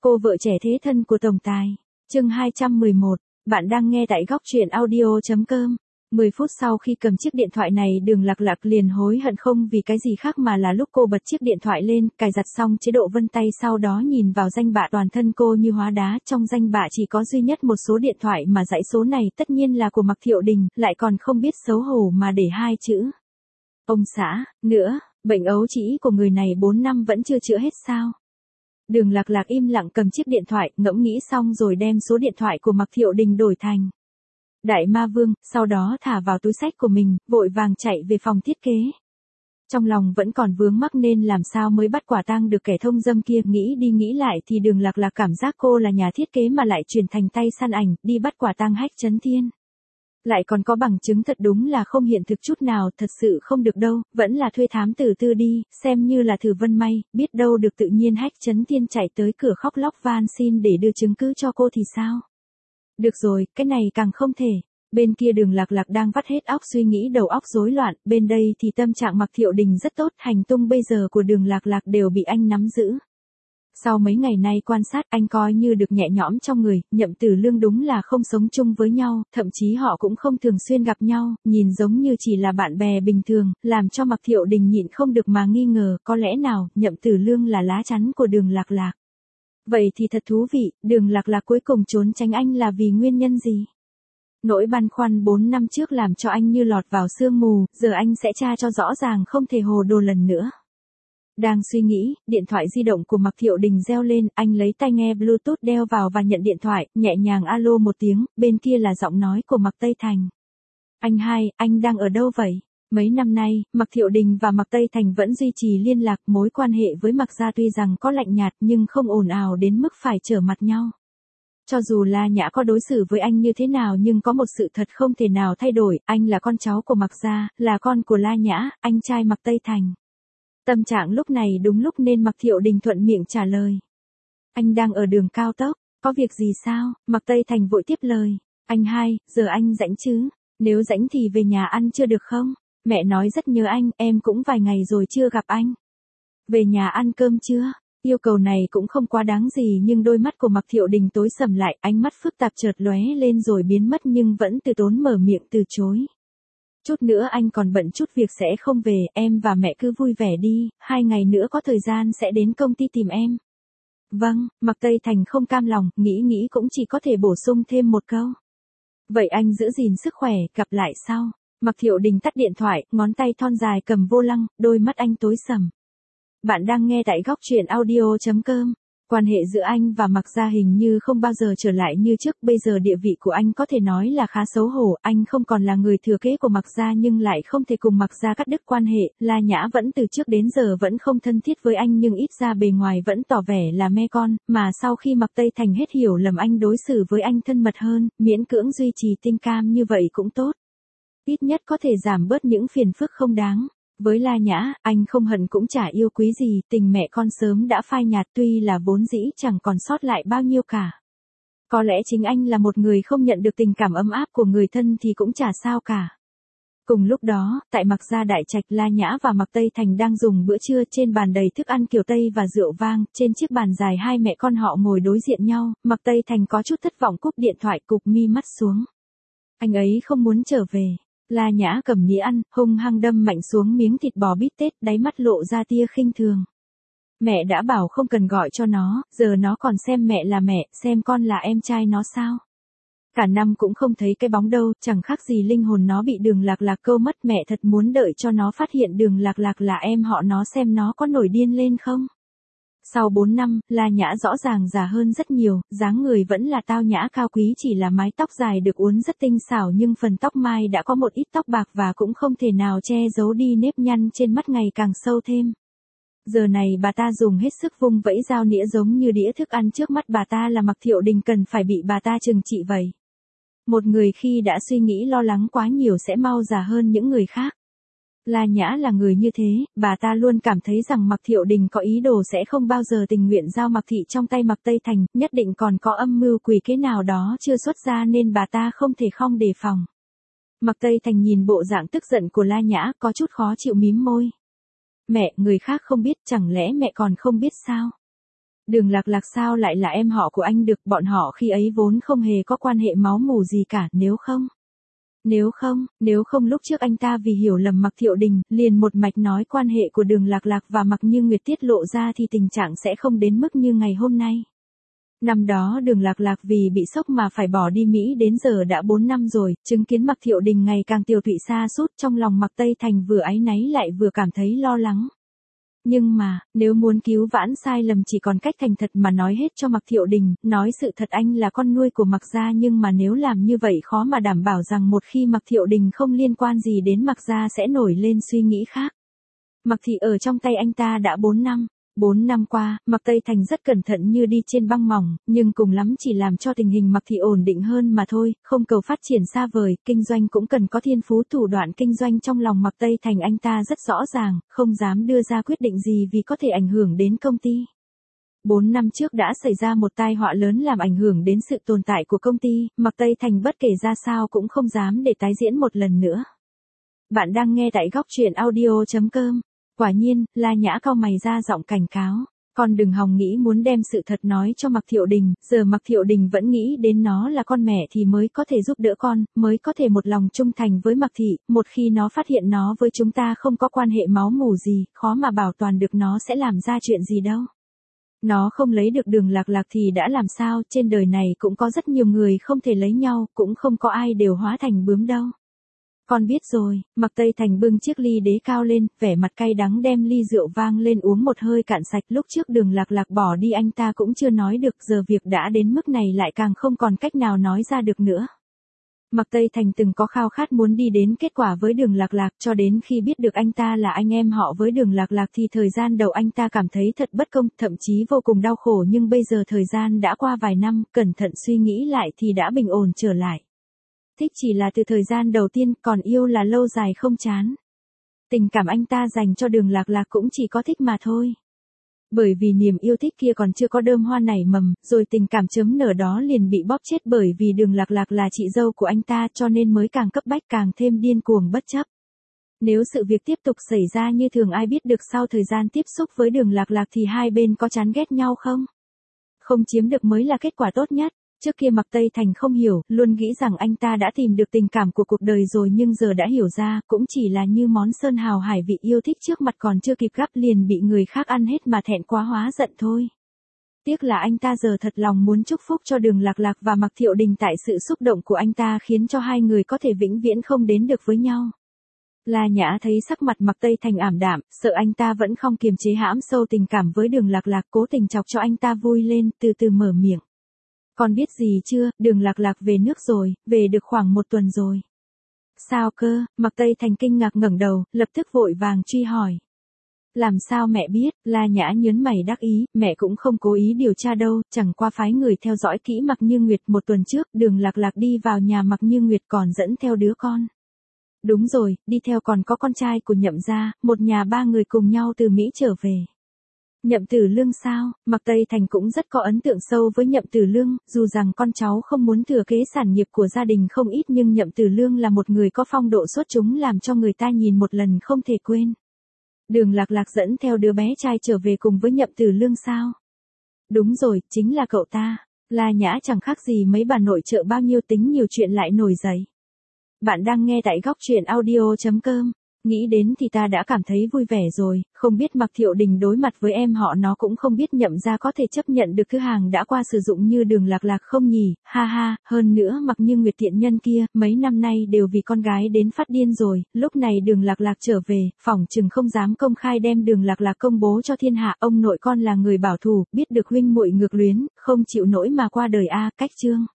Cô vợ trẻ thế thân của tổng tài. Chương 211, bạn đang nghe tại góc truyện audio.com. 10 phút sau khi cầm chiếc điện thoại này, Đường Lạc Lạc liền hối hận không vì cái gì khác mà là lúc cô bật chiếc điện thoại lên, cài đặt xong chế độ vân tay, sau đó nhìn vào danh bạ, toàn thân cô như hóa đá, trong danh bạ chỉ có duy nhất một số điện thoại mà dãy số này tất nhiên là của Mạc Thiệu Đình, lại còn không biết xấu hổ mà để hai chữ ông xã nữa. Bệnh ấu trĩ của người này 4 năm vẫn chưa chữa hết sao? Đường Lạc Lạc im lặng cầm chiếc điện thoại, ngẫm nghĩ xong rồi đem số điện thoại của Mạc Thiệu Đình đổi thành Đại Ma Vương, sau đó thả vào túi xách của mình, vội vàng chạy về phòng thiết kế. Trong lòng vẫn còn vướng mắc nên làm sao mới bắt quả tang được kẻ thông dâm kia, nghĩ đi nghĩ lại thì Đường Lạc Lạc cảm giác cô là nhà thiết kế mà lại chuyển thành tay săn ảnh, đi bắt quả tang Hách Chấn Thiên. Lại còn có bằng chứng, thật đúng là không hiện thực chút nào, thật sự không được đâu, vẫn là thuê thám tử tư đi, xem như là thử vân may, biết đâu được tự nhiên Hách Chấn Thiên chạy tới cửa khóc lóc van xin để đưa chứng cứ cho cô thì sao? Được rồi, cái này càng không thể. Bên kia Đường Lạc Lạc đang vắt hết óc suy nghĩ, đầu óc rối loạn, bên đây thì tâm trạng Mạc Thiệu Đình rất tốt, hành tung bây giờ của Đường Lạc Lạc đều bị anh nắm giữ. Sau mấy ngày nay quan sát, anh coi như được nhẹ nhõm trong người, Nhậm Tử Lương đúng là không sống chung với nhau, thậm chí họ cũng không thường xuyên gặp nhau, nhìn giống như chỉ là bạn bè bình thường, làm cho Mạc Thiệu Đình nhịn không được mà nghi ngờ, có lẽ nào Nhậm Tử Lương là lá chắn của Đường Lạc Lạc. Vậy thì thật thú vị, Đường Lạc Lạc cuối cùng trốn tránh anh là vì nguyên nhân gì? Nỗi băn khoăn 4 năm trước làm cho anh như lọt vào sương mù, giờ anh sẽ tra cho rõ ràng, không thể hồ đồ lần nữa. Đang suy nghĩ, điện thoại di động của Mạc Thiệu Đình reo lên, anh lấy tai nghe Bluetooth đeo vào và nhận điện thoại, nhẹ nhàng alo một tiếng, bên kia là giọng nói của Mạc Tây Thành. Anh hai, anh đang ở đâu vậy? Mấy năm nay, Mạc Thiệu Đình và Mạc Tây Thành vẫn duy trì liên lạc, mối quan hệ với Mạc gia tuy rằng có lạnh nhạt nhưng không ồn ào đến mức phải trở mặt nhau. Cho dù La Nhã có đối xử với anh như thế nào nhưng có một sự thật không thể nào thay đổi, anh là con cháu của Mạc gia, là con của La Nhã, anh trai Mạc Tây Thành. Tâm trạng lúc này đúng lúc nên Mạc Thiệu Đình thuận miệng trả lời. Anh đang ở đường cao tốc, có việc gì sao? Mạc Tây Thành vội tiếp lời. Anh hai, giờ anh rảnh chứ? Nếu rảnh thì về nhà ăn chưa được không? Mẹ nói rất nhớ anh, em cũng vài ngày rồi chưa gặp anh. Về nhà ăn cơm chưa? Yêu cầu này cũng không quá đáng gì nhưng đôi mắt của Mạc Thiệu Đình tối sầm lại, ánh mắt phức tạp chợt lóe lên rồi biến mất nhưng vẫn từ tốn mở miệng từ chối. Chút nữa anh còn bận chút việc sẽ không về, em và mẹ cứ vui vẻ đi, 2 ngày nữa có thời gian sẽ đến công ty tìm em. Vâng, Mạc Tây Thành không cam lòng, nghĩ cũng chỉ có thể bổ sung thêm một câu. Vậy anh giữ gìn sức khỏe, gặp lại sau. Mạc Thiệu Đình tắt điện thoại, ngón tay thon dài cầm vô lăng, đôi mắt anh tối sầm. Bạn đang nghe tại góc truyện audio.com. Quan hệ giữa anh và Mạc gia hình như không bao giờ trở lại như trước, bây giờ địa vị của anh có thể nói là khá xấu hổ, anh không còn là người thừa kế của Mạc gia nhưng lại không thể cùng Mạc gia cắt đứt quan hệ, La Nhã vẫn từ trước đến giờ vẫn không thân thiết với anh nhưng ít ra bề ngoài vẫn tỏ vẻ là me con, mà sau khi Mạc Tây Thành hết hiểu lầm anh đối xử với anh thân mật hơn, miễn cưỡng duy trì tình cảm như vậy cũng tốt. Ít nhất có thể giảm bớt những phiền phức không đáng. Với La Nhã, anh không hận cũng chả yêu quý gì, tình mẹ con sớm đã phai nhạt, tuy là vốn dĩ chẳng còn sót lại bao nhiêu cả. Có lẽ chính anh là một người không nhận được tình cảm ấm áp của người thân thì cũng chả sao cả. Cùng lúc đó, tại Mạc gia đại trạch, La Nhã và Mạc Tây Thành đang dùng bữa trưa, trên bàn đầy thức ăn kiểu Tây và rượu vang, trên chiếc bàn dài hai mẹ con họ ngồi đối diện nhau, Mạc Tây Thành có chút thất vọng cúp điện thoại, cụp mi mắt xuống. Anh ấy không muốn trở về. La Nhã cầm nĩa ăn, hung hăng đâm mạnh xuống miếng thịt bò bít tết, đáy mắt lộ ra tia khinh thường. Mẹ đã bảo không cần gọi cho nó, giờ nó còn xem mẹ là mẹ, xem con là em trai nó sao? Cả năm cũng không thấy cái bóng đâu, chẳng khác gì linh hồn nó bị Đường Lạc Lạc câu mất, mẹ thật muốn đợi cho nó phát hiện Đường Lạc Lạc là em họ nó xem nó có nổi điên lên không? Sau 4 năm, La Nhã rõ ràng già hơn rất nhiều, dáng người vẫn là tao nhã cao quý, chỉ là mái tóc dài được uốn rất tinh xảo nhưng phần tóc mai đã có một ít tóc bạc và cũng không thể nào che giấu đi nếp nhăn trên mắt ngày càng sâu thêm. Giờ này bà ta dùng hết sức vung vẫy dao nĩa giống như đĩa thức ăn trước mắt bà ta là Mạc Thiệu Đình cần phải bị bà ta trừng trị vậy. Một người khi đã suy nghĩ lo lắng quá nhiều sẽ mau già hơn những người khác. La Nhã là người như thế, bà ta luôn cảm thấy rằng Mạc Thiệu Đình có ý đồ sẽ không bao giờ tình nguyện giao Mạc Thị trong tay Mạc Tây Thành, nhất định còn có âm mưu quỷ kế nào đó chưa xuất ra nên bà ta không thể không đề phòng. Mạc Tây Thành nhìn bộ dạng tức giận của La Nhã, có chút khó chịu mím môi. Mẹ, người khác không biết, chẳng lẽ mẹ còn không biết sao? Đường Lạc Lạc sao lại là em họ của anh được, bọn họ khi ấy vốn không hề có quan hệ máu mủ gì cả, nếu không lúc trước anh ta vì hiểu lầm Mạc Thiệu Đình, liền một mạch nói quan hệ của Đường Lạc Lạc và Mạc Như Nguyệt tiết lộ ra thì tình trạng sẽ không đến mức như ngày hôm nay. Năm đó Đường Lạc Lạc vì bị sốc mà phải bỏ đi Mỹ đến giờ đã 4 năm rồi, chứng kiến Mạc Thiệu Đình ngày càng tiều tụy sa sút, trong lòng Mạc Tây Thành vừa áy náy lại vừa cảm thấy lo lắng. Nhưng mà, nếu muốn cứu vãn sai lầm chỉ còn cách thành thật mà nói hết cho Mạc Thiệu Đình, nói sự thật anh là con nuôi của Mạc gia, nhưng mà nếu làm như vậy khó mà đảm bảo rằng một khi Mạc Thiệu Đình không liên quan gì đến Mạc gia sẽ nổi lên suy nghĩ khác. Mạc Thị ở trong tay anh ta đã 4 năm. 4 năm qua, Mạc Tây Thành rất cẩn thận như đi trên băng mỏng, nhưng cùng lắm chỉ làm cho tình hình Mạc Thị ổn định hơn mà thôi, không cầu phát triển xa vời, kinh doanh cũng cần có thiên phú, thủ đoạn kinh doanh trong lòng Mạc Tây Thành anh ta rất rõ ràng, không dám đưa ra quyết định gì vì có thể ảnh hưởng đến công ty. 4 năm trước đã xảy ra một tai họa lớn làm ảnh hưởng đến sự tồn tại của công ty, Mạc Tây Thành bất kể ra sao cũng không dám để tái diễn một lần nữa. Bạn đang nghe tại góc truyện audio.com. Quả nhiên, La Nhã cau mày ra giọng cảnh cáo. Con đừng hòng nghĩ muốn đem sự thật nói cho Mạc Thiệu Đình, giờ Mạc Thiệu Đình vẫn nghĩ đến nó là con mẹ thì mới có thể giúp đỡ con, mới có thể một lòng trung thành với Mạc Thị, một khi nó phát hiện nó với chúng ta không có quan hệ máu mủ gì, khó mà bảo toàn được nó sẽ làm ra chuyện gì đâu. Nó không lấy được Đường Lạc Lạc thì đã làm sao, trên đời này cũng có rất nhiều người không thể lấy nhau, cũng không có ai đều hóa thành bướm đâu. Con biết rồi, Mạc Tây Thành bưng chiếc ly đế cao lên, vẻ mặt cay đắng đem ly rượu vang lên uống một hơi cạn sạch, lúc trước Đường Lạc Lạc bỏ đi anh ta cũng chưa nói được, giờ việc đã đến mức này lại càng không còn cách nào nói ra được nữa. Mạc Tây Thành từng có khao khát muốn đi đến kết quả với Đường Lạc Lạc, cho đến khi biết được anh ta là anh em họ với Đường Lạc Lạc thì thời gian đầu anh ta cảm thấy thật bất công, thậm chí vô cùng đau khổ, nhưng bây giờ thời gian đã qua vài năm, cẩn thận suy nghĩ lại thì đã bình ổn trở lại. Thích chỉ là từ thời gian đầu tiên, còn yêu là lâu dài không chán. Tình cảm anh ta dành cho Đường Lạc Lạc cũng chỉ có thích mà thôi. Bởi vì niềm yêu thích kia còn chưa có đơm hoa nảy mầm, rồi tình cảm chớm nở đó liền bị bóp chết bởi vì Đường Lạc Lạc là chị dâu của anh ta, cho nên mới càng cấp bách càng thêm điên cuồng bất chấp. Nếu sự việc tiếp tục xảy ra như thường, ai biết được sau thời gian tiếp xúc với Đường Lạc Lạc thì hai bên có chán ghét nhau không? Không chiếm được mới là kết quả tốt nhất. Trước kia Mạc Tây Thành không hiểu, luôn nghĩ rằng anh ta đã tìm được tình cảm của cuộc đời rồi, nhưng giờ đã hiểu ra, cũng chỉ là như món sơn hào hải vị yêu thích trước mặt còn chưa kịp gắp liền bị người khác ăn hết mà thẹn quá hóa giận thôi. Tiếc là anh ta giờ thật lòng muốn chúc phúc cho Đường Lạc Lạc và Mạc Thiệu Đình, tại sự xúc động của anh ta khiến cho hai người có thể vĩnh viễn không đến được với nhau. La Nhã thấy sắc mặt Mạc Tây Thành ảm đạm, sợ anh ta vẫn không kiềm chế hãm sâu tình cảm với Đường Lạc Lạc, cố tình chọc cho anh ta vui lên, từ từ mở miệng. Con biết gì chưa, Đường Lạc Lạc về nước rồi, về được khoảng 1 tuần rồi. Sao cơ? Mạc Tây Thành kinh ngạc ngẩng đầu, lập tức vội vàng truy hỏi. Làm sao mẹ biết? La Nhã nhớn mày đắc ý, mẹ cũng không cố ý điều tra đâu, chẳng qua phái người theo dõi kỹ Mạc Như Nguyệt. 1 tuần trước, Đường Lạc Lạc đi vào nhà Mạc Như Nguyệt còn dẫn theo đứa con. Đúng rồi, đi theo còn có con trai của Nhậm gia, một nhà 3 người cùng nhau từ Mỹ trở về. Nhậm Tử Lương sao? Mạc Tây Thành cũng rất có ấn tượng sâu với Nhậm Tử Lương, dù rằng con cháu không muốn thừa kế sản nghiệp của gia đình không ít, nhưng Nhậm Tử Lương là một người có phong độ xuất chúng, làm cho người ta nhìn một lần không thể quên. Đường Lạc Lạc dẫn theo đứa bé trai trở về cùng với Nhậm Tử Lương sao? Đúng rồi, chính là cậu ta. La Nhã chẳng khác gì mấy bà nội trợ, bao nhiêu tính nhiều chuyện lại nổi dậy. Bạn đang nghe tại góc truyện audio.com. Nghĩ đến thì ta đã cảm thấy vui vẻ rồi, không biết Mạc Thiệu Đình đối mặt với em họ nó cũng không biết Nhậm gia có thể chấp nhận được thứ hàng đã qua sử dụng như Đường Lạc Lạc không nhỉ, ha ha, hơn nữa Mạc Như Nguyệt tiện nhân kia, mấy năm nay đều vì con gái đến phát điên rồi, lúc này Đường Lạc Lạc trở về, phỏng chừng không dám công khai đem Đường Lạc Lạc công bố cho thiên hạ, ông nội con là người bảo thủ, biết được huynh muội ngược luyến, không chịu nổi mà qua đời a, cách chương.